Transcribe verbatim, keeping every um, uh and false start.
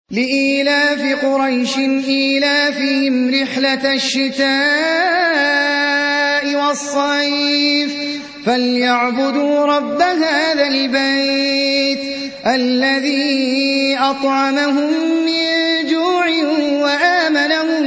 لإيلاف قريش إيلافهم رحلة الشتاء والصيف فليعبدوا رب هذا البيت الذي أطعمهم من جوع وآمنهم